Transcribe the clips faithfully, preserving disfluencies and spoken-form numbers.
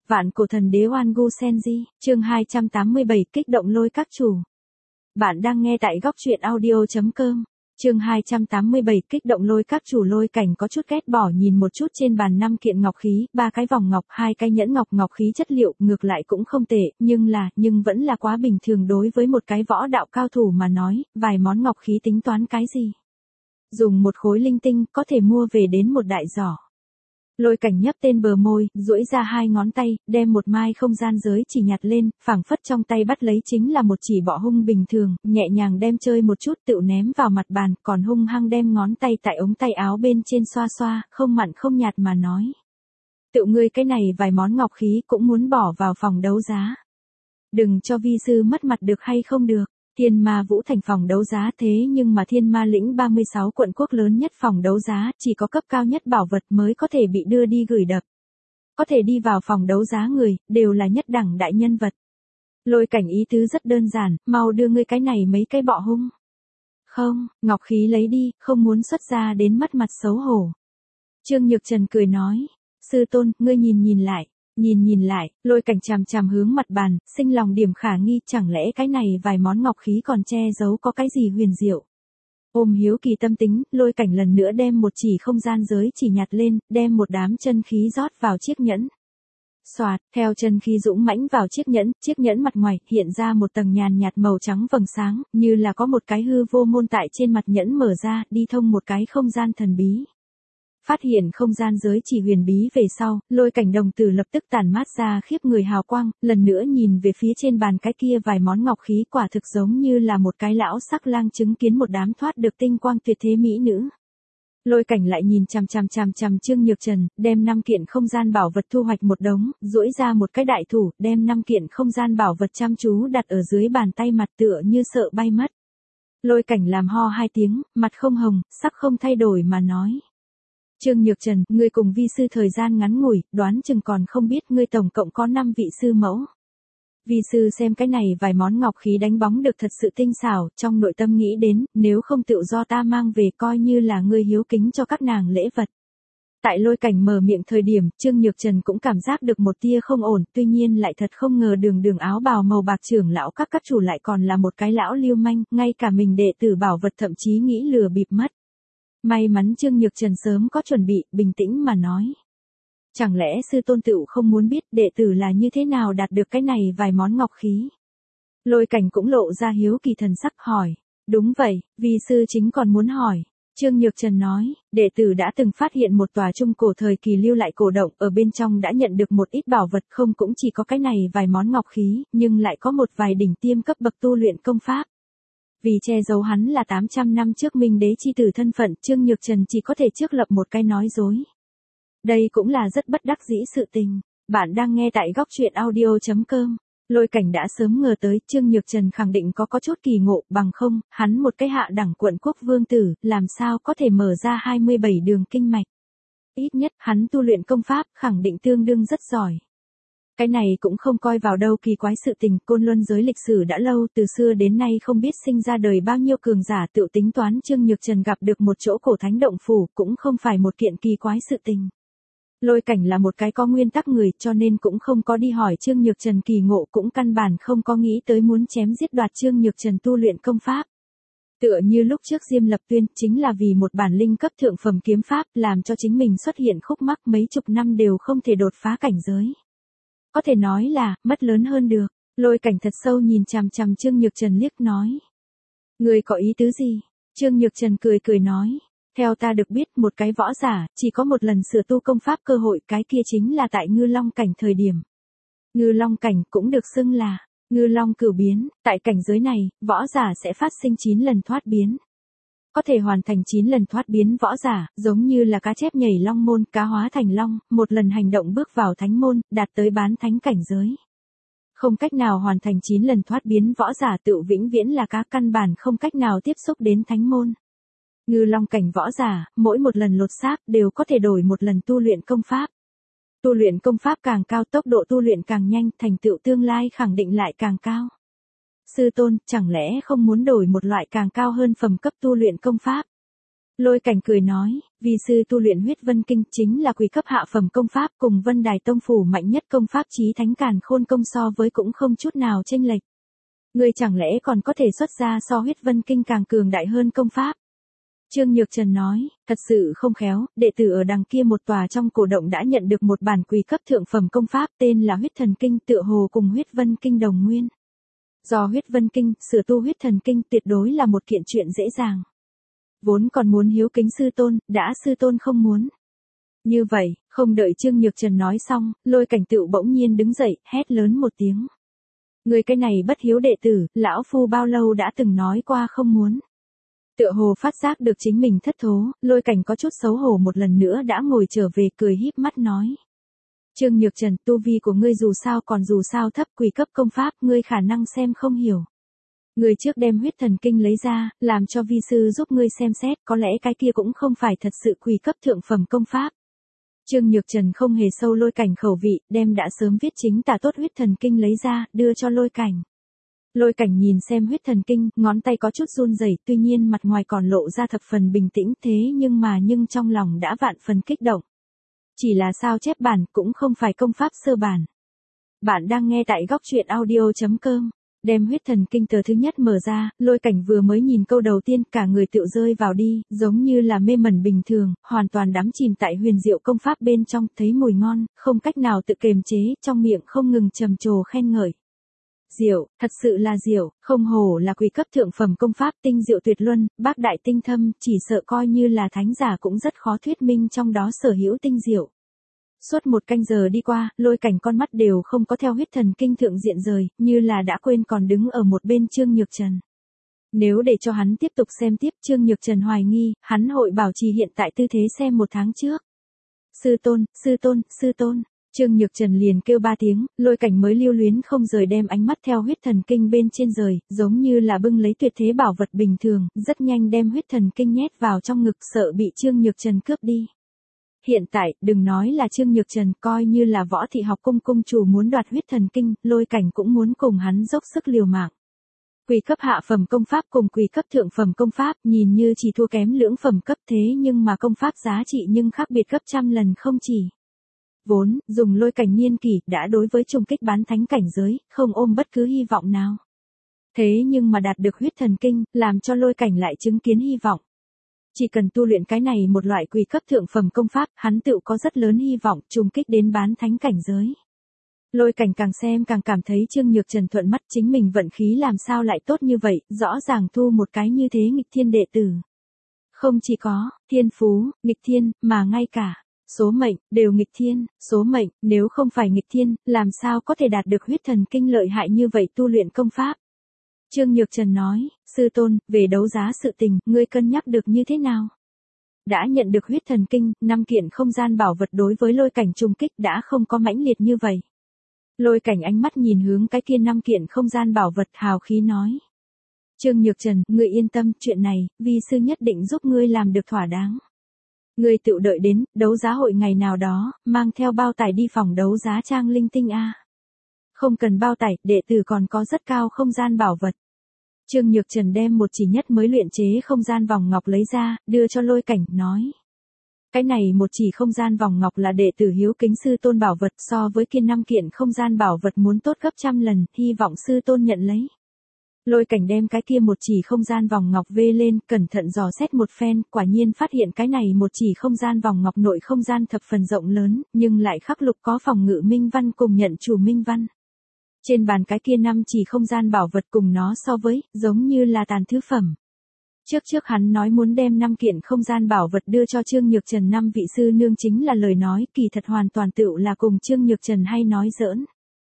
Vạn cổ thần đế Oan Gu Senji, chương hai trăm tám mươi bảy kích động lôi các chủ. Bạn đang nghe tại góc truyện audio chấm com. Chương hai trăm tám mươi bảy kích động lôi các chủ. Lôi Cảnh có chút ghét bỏ nhìn một chút trên bàn năm kiện ngọc khí, ba cái vòng ngọc, hai cái nhẫn ngọc. Ngọc khí chất liệu ngược lại cũng không tệ, nhưng là, nhưng vẫn là quá bình thường đối với một cái võ đạo cao thủ mà nói, vài món ngọc khí tính toán cái gì. Dùng một khối linh tinh có thể mua về đến một đại giỏ. Lôi Cảnh nhấp tên bờ môi, duỗi ra hai ngón tay, đem một mai không gian giới chỉ nhặt lên, phảng phất trong tay bắt lấy chính là một chỉ bọ hung bình thường, nhẹ nhàng đem chơi một chút tựu ném vào mặt bàn, còn hung hăng đem ngón tay tại ống tay áo bên trên xoa xoa, không mặn không nhạt mà nói. Tựu ngươi cái này vài món ngọc khí cũng muốn bỏ vào phòng đấu giá. Đừng cho vi sư mất mặt được hay không được. Thiên Ma Vũ Thành phòng đấu giá, thế nhưng mà Thiên Ma lĩnh ba mươi sáu quận quốc lớn nhất phòng đấu giá, chỉ có cấp cao nhất bảo vật mới có thể bị đưa đi gửi đập. Có thể đi vào phòng đấu giá người, đều là nhất đẳng đại nhân vật. Lôi Cảnh ý tứ rất đơn giản, mau đưa ngươi cái này mấy cái bọ hung. Không, ngọc khí lấy đi, không muốn xuất ra đến mất mặt xấu hổ. Trương Nhược Trần cười nói, sư tôn, ngươi nhìn nhìn lại. Nhìn nhìn lại, Lôi Cảnh chằm chằm hướng mặt bàn, sinh lòng điểm khả nghi, chẳng lẽ cái này vài món ngọc khí còn che giấu có cái gì huyền diệu. Ôm hiếu kỳ tâm tính, Lôi Cảnh lần nữa đem một chỉ không gian giới chỉ nhặt lên, đem một đám chân khí rót vào chiếc nhẫn. Xoạt, theo chân khí dũng mãnh vào chiếc nhẫn, chiếc nhẫn mặt ngoài hiện ra một tầng nhàn nhạt màu trắng vầng sáng, như là có một cái hư vô môn tại trên mặt nhẫn mở ra, đi thông một cái không gian thần bí. Phát hiện không gian giới chỉ huyền bí về sau, Lôi Cảnh đồng tử lập tức tản mát ra khiếp người hào quang, lần nữa nhìn về phía trên bàn cái kia vài món ngọc khí, quả thực giống như là một cái lão sắc lang chứng kiến một đám thoát được tinh quang tuyệt thế mỹ nữ. Lôi Cảnh lại nhìn chằm chằm chằm chằm Trương Nhược Trần, đem năm kiện không gian bảo vật thu hoạch một đống, duỗi ra một cái đại thủ, đem năm kiện không gian bảo vật chăm chú đặt ở dưới bàn tay, mặt tựa như sợ bay mất. Lôi Cảnh làm ho hai tiếng, mặt không hồng, sắc không thay đổi mà nói. Trương Nhược Trần, ngươi cùng vi sư thời gian ngắn ngủi, đoán chừng còn không biết ngươi tổng cộng có năm vị sư mẫu. Vi sư xem cái này vài món ngọc khí đánh bóng được thật sự tinh xảo, trong nội tâm nghĩ đến, nếu không tự do ta mang về coi như là ngươi hiếu kính cho các nàng lễ vật. Tại Lôi Cảnh mở miệng thời điểm, Trương Nhược Trần cũng cảm giác được một tia không ổn, tuy nhiên lại thật không ngờ đường đường áo bào màu bạc trưởng lão các các chủ lại còn là một cái lão lưu manh, ngay cả mình đệ tử bảo vật thậm chí nghĩ lừa bịp mất. May mắn Trương Nhược Trần sớm có chuẩn bị, bình tĩnh mà nói. Chẳng lẽ sư tôn tựu không muốn biết đệ tử là như thế nào đạt được cái này vài món ngọc khí? Lôi Cảnh cũng lộ ra hiếu kỳ thần sắc hỏi. Đúng vậy, vi sư chính còn muốn hỏi. Trương Nhược Trần nói, đệ tử đã từng phát hiện một tòa trung cổ thời kỳ lưu lại cổ động, ở bên trong đã nhận được một ít bảo vật, không cũng chỉ có cái này vài món ngọc khí, nhưng lại có một vài đỉnh tiêm cấp bậc tu luyện công pháp. Vì che giấu hắn là tám trăm năm trước Minh Đế chi tử thân phận, Trương Nhược Trần chỉ có thể trước lập một cái nói dối. Đây cũng là rất bất đắc dĩ sự tình. Bạn đang nghe tại góc truyện audio chấm com. Lôi Cảnh đã sớm ngờ tới Trương Nhược Trần khẳng định có có chút kỳ ngộ, bằng không, hắn một cái hạ đẳng quận quốc vương tử, làm sao có thể mở ra hai mươi bảy đường kinh mạch. Ít nhất, hắn tu luyện công pháp, khẳng định tương đương rất giỏi. Cái này cũng không coi vào đâu kỳ quái sự tình, Côn Luân giới lịch sử đã lâu, từ xưa đến nay không biết sinh ra đời bao nhiêu cường giả, tự tính toán Trương Nhược Trần gặp được một chỗ cổ thánh động phủ, cũng không phải một kiện kỳ quái sự tình. Lôi Cảnh là một cái có nguyên tắc người, cho nên cũng không có đi hỏi Trương Nhược Trần kỳ ngộ, cũng căn bản không có nghĩ tới muốn chém giết đoạt Trương Nhược Trần tu luyện công pháp. Tựa như lúc trước Diêm Lập Tuyên, chính là vì một bản linh cấp thượng phẩm kiếm pháp, làm cho chính mình xuất hiện khúc mắc mấy chục năm đều không thể đột phá cảnh giới. Có thể nói là, mất lớn hơn được. Lôi Cảnh thật sâu nhìn chằm chằm Trương Nhược Trần liếc nói. Người có ý tứ gì? Trương Nhược Trần cười cười nói. Theo ta được biết, một cái võ giả, chỉ có một lần sửa tu công pháp cơ hội, cái kia chính là tại Ngư Long Cảnh thời điểm. Ngư Long Cảnh cũng được xưng là Ngư Long cửu biến, tại cảnh giới này, võ giả sẽ phát sinh chín lần thoát biến. Có thể hoàn thành chín lần thoát biến võ giả, giống như là cá chép nhảy long môn, cá hóa thành long, một lần hành động bước vào thánh môn, đạt tới bán thánh cảnh giới. Không cách nào hoàn thành chín lần thoát biến võ giả tự vĩnh viễn là cá, căn bản không cách nào tiếp xúc đến thánh môn. Ngư Long cảnh võ giả, mỗi một lần lột xác đều có thể đổi một lần tu luyện công pháp. Tu luyện công pháp càng cao, tốc độ tu luyện càng nhanh, thành tựu tương lai khẳng định lại càng cao. Sư tôn, chẳng lẽ không muốn đổi một loại càng cao hơn phẩm cấp tu luyện công pháp? Lôi Cảnh cười nói, vi sư tu luyện huyết vân kinh chính là quý cấp hạ phẩm công pháp, cùng Vân Đài tông phủ mạnh nhất công pháp chí thánh càn khôn công so với cũng không chút nào chênh lệch. Ngươi chẳng lẽ còn có thể xuất ra so huyết vân kinh càng cường đại hơn công pháp? Trương Nhược Trần nói, thật sự không khéo, đệ tử ở đằng kia một tòa trong cổ động đã nhận được một bản quý cấp thượng phẩm công pháp tên là huyết thần kinh, tựa hồ cùng huyết vân kinh đồng nguyên. Do huyết vân kinh, sửa tu huyết thần kinh tuyệt đối là một kiện chuyện dễ dàng. Vốn còn muốn hiếu kính sư tôn, đã sư tôn không muốn. Như vậy, không đợi Trương Nhược Trần nói xong, Lôi Cảnh tựu bỗng nhiên đứng dậy, hét lớn một tiếng. Người cái này bất hiếu đệ tử, lão phu bao lâu đã từng nói qua không muốn. Tựa hồ phát giác được chính mình thất thố, Lôi Cảnh có chút xấu hổ một lần nữa đã ngồi trở về cười híp mắt nói. Trương Nhược Trần, tu vi của ngươi dù sao còn dù sao thấp, quỷ cấp công pháp, ngươi khả năng xem không hiểu. Ngươi trước đem huyết thần kinh lấy ra, làm cho vi sư giúp ngươi xem xét, có lẽ cái kia cũng không phải thật sự quỷ cấp thượng phẩm công pháp. Trương Nhược Trần không hề sâu Lôi Cảnh khẩu vị, đem đã sớm viết chính tả tốt huyết thần kinh lấy ra, đưa cho Lôi Cảnh. Lôi Cảnh nhìn xem huyết thần kinh, ngón tay có chút run rẩy, tuy nhiên mặt ngoài còn lộ ra thập phần bình tĩnh, thế nhưng mà nhưng trong lòng đã vạn phần kích động. Chỉ là sao chép bản, cũng không phải công pháp sơ bản. Bạn đang nghe tại góc truyện audio chấm com. Đem huyết thần kinh tờ thứ nhất mở ra, Lôi Cảnh vừa mới nhìn câu đầu tiên, cả người tựu rơi vào đi, giống như là mê mẩn bình thường, hoàn toàn đắm chìm tại huyền diệu công pháp bên trong, thấy mùi ngon, không cách nào tự kiềm chế, trong miệng không ngừng trầm trồ khen ngợi. Diệu, thật sự là diệu, không hổ là quý cấp thượng phẩm công pháp, tinh diệu tuyệt luân, bác đại tinh thâm, chỉ sợ coi như là thánh giả cũng rất khó thuyết minh trong đó sở hữu tinh diệu. Suốt một canh giờ đi qua, Lôi Cảnh con mắt đều không có theo huyết thần kinh thượng diện rời, như là đã quên còn đứng ở một bên Trương Nhược Trần. Nếu để cho hắn tiếp tục xem tiếp, Trương Nhược Trần hoài nghi, hắn hội bảo trì hiện tại tư thế xem một tháng trước. Sư tôn, sư tôn, sư tôn. Trương Nhược Trần liền kêu ba tiếng, Lôi Cảnh mới lưu luyến không rời đem ánh mắt theo huyết thần kinh bên trên rời, giống như là bưng lấy tuyệt thế bảo vật bình thường, rất nhanh đem huyết thần kinh nhét vào trong ngực, sợ bị Trương Nhược Trần cướp đi. Hiện tại, đừng nói là Trương Nhược Trần, coi như là Võ Thị Học cung cung chủ muốn đoạt huyết thần kinh, Lôi Cảnh cũng muốn cùng hắn dốc sức liều mạng. Quỷ cấp hạ phẩm công pháp cùng quỷ cấp thượng phẩm công pháp, nhìn như chỉ thua kém lưỡng phẩm cấp, thế nhưng mà công pháp giá trị nhưng khác biệt gấp trăm lần không chỉ. Vốn, dùng Lôi Cảnh niên kỷ, đã đối với trùng kích bán thánh cảnh giới, không ôm bất cứ hy vọng nào. Thế nhưng mà đạt được huyết thần kinh, làm cho Lôi Cảnh lại chứng kiến hy vọng. Chỉ cần tu luyện cái này một loại quỷ cấp thượng phẩm công pháp, hắn tự có rất lớn hy vọng trùng kích đến bán thánh cảnh giới. Lôi Cảnh càng xem càng cảm thấy Trương Nhược Trần thuận mắt, chính mình vận khí làm sao lại tốt như vậy, rõ ràng thu một cái như thế nghịch thiên đệ tử. Không chỉ có thiên phú, nghịch thiên, mà ngay cả số mệnh đều nghịch thiên, số mệnh nếu không phải nghịch thiên, làm sao có thể đạt được huyết thần kinh lợi hại như vậy tu luyện công pháp. Trương Nhược Trần nói, sư tôn, về đấu giá sự tình, ngươi cân nhắc được như thế nào? Đã nhận được huyết thần kinh, năm kiện không gian bảo vật đối với Lôi Cảnh trùng kích đã không có mãnh liệt như vậy. Lôi Cảnh ánh mắt nhìn hướng cái kia năm kiện không gian bảo vật, hào khí nói. Trương Nhược Trần, ngươi yên tâm, chuyện này, vi sư nhất định giúp ngươi làm được thỏa đáng. Ngươi tự đợi đến, đấu giá hội ngày nào đó, mang theo bao tải đi phòng đấu giá trang linh tinh a. Không cần bao tải, đệ tử còn có rất cao không gian bảo vật. Trương Nhược Trần đem một chỉ nhất mới luyện chế không gian vòng ngọc lấy ra, đưa cho Lôi Cảnh, nói. Cái này một chỉ không gian vòng ngọc là đệ tử hiếu kính sư tôn bảo vật, so với kia năm kiện không gian bảo vật muốn tốt gấp trăm lần, hy vọng sư tôn nhận lấy. Lôi Cảnh đem cái kia một chỉ không gian vòng ngọc vê lên, cẩn thận dò xét một phen, quả nhiên phát hiện cái này một chỉ không gian vòng ngọc nội không gian thập phần rộng lớn, nhưng lại khắc lục có phòng ngự minh văn cùng nhận chủ minh văn. Trên bàn cái kia năm chỉ không gian bảo vật cùng nó so với, giống như là tàn thứ phẩm. Trước trước hắn nói muốn đem năm kiện không gian bảo vật đưa cho Trương Nhược Trần năm vị sư nương chính là lời nói, kỳ thật hoàn toàn tựu là cùng Trương Nhược Trần hay nói giỡn.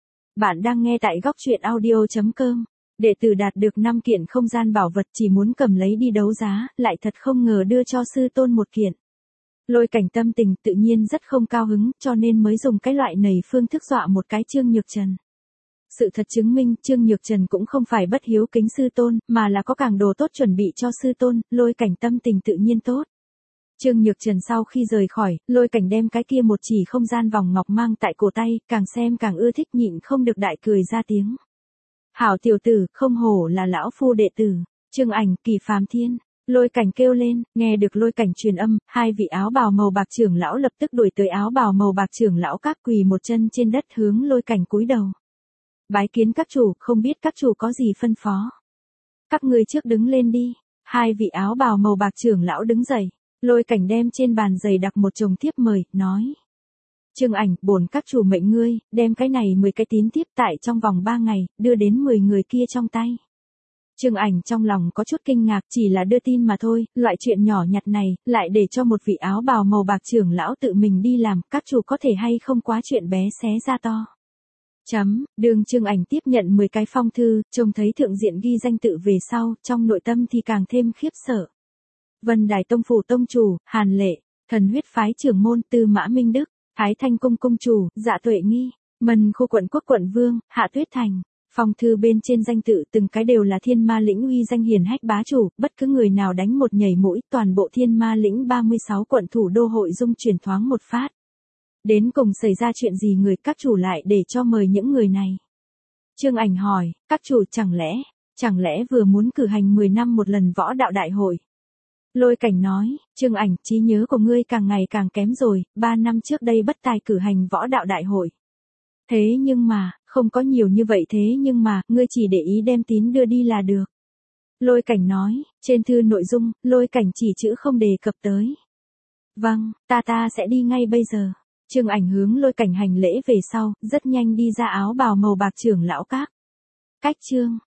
Bạn đang nghe tại góc truyện audio chấm com. Đệ tử đạt được năm kiện không gian bảo vật chỉ muốn cầm lấy đi đấu giá, lại thật không ngờ đưa cho sư tôn một kiện. Lôi Cảnh tâm tình tự nhiên rất không cao hứng, cho nên mới dùng cái loại nầy phương thức dọa một cái Trương Nhược Trần. Sự thật chứng minh, Trương Nhược Trần cũng không phải bất hiếu kính sư tôn, mà là có càng đồ tốt chuẩn bị cho sư tôn, Lôi Cảnh tâm tình tự nhiên tốt. Trương Nhược Trần sau khi rời khỏi, Lôi Cảnh đem cái kia một chỉ không gian vòng ngọc mang tại cổ tay, càng xem càng ưa thích, nhịn không được đại cười ra tiếng. Hảo tiểu tử, không hổ là lão phu đệ tử. Trương Ảnh, Kỳ Phàm Thiên. Lôi Cảnh kêu lên, nghe được Lôi Cảnh truyền âm, hai vị áo bào màu bạc trưởng lão lập tức đuổi tới áo bào màu bạc trưởng lão các quỳ một chân trên đất hướng Lôi Cảnh cúi đầu. Bái kiến các chủ, không biết các chủ có gì phân phó. Các ngươi trước đứng lên đi. Hai vị áo bào màu bạc trưởng lão đứng dậy. Lôi Cảnh đem trên bàn giày đặt một chồng thiếp mời, nói. Trương Ảnh, bổn các chủ mệnh ngươi, đem cái này mười cái tín tiếp tại trong vòng ba ngày, đưa đến mười người kia trong tay. Trương Ảnh trong lòng có chút kinh ngạc, chỉ là đưa tin mà thôi, loại chuyện nhỏ nhặt này, lại để cho một vị áo bào màu bạc trưởng lão tự mình đi làm, các chủ có thể hay không quá chuyện bé xé ra to. Chấm, đường Trương Ảnh tiếp nhận mười cái phong thư, trông thấy thượng diện ghi danh tự về sau, trong nội tâm thì càng thêm khiếp sợ. Vân Đài Tông Phủ Tông Chủ, Hàn Lệ, Thần Huyết Phái trưởng môn, Tư Mã Minh Đức, Thái Thanh Cung Cung Chủ, Dạ Tuệ Nghi, Mân Khu Quận Quốc Quận Vương, Hạ Tuyết Thành. Phong thư bên trên danh tự từng cái đều là Thiên Ma Lĩnh uy danh hiển hách bá chủ, bất cứ người nào đánh một nhảy mũi, toàn bộ Thiên Ma Lĩnh ba mươi sáu quận thủ đô hội dung chuyển thoáng một phát. Đến cùng xảy ra chuyện gì người các chủ lại để cho mời những người này? Trương Ảnh hỏi, các chủ chẳng lẽ, chẳng lẽ vừa muốn cử hành mười năm một lần võ đạo đại hội? Lôi Cảnh nói, Trương Ảnh, trí nhớ của ngươi càng ngày càng kém rồi, ba năm trước đây bất tài cử hành võ đạo đại hội. Thế nhưng mà, không có nhiều như vậy thế nhưng mà, ngươi chỉ để ý đem tín đưa đi là được. Lôi Cảnh nói, trên thư nội dung, Lôi Cảnh chỉ chữ không đề cập tới. Vâng, ta ta sẽ đi ngay bây giờ. Trương Ảnh hướng Lôi Cảnh hành lễ về sau, rất nhanh đi ra áo bào màu bạc trưởng lão các. Cách chương.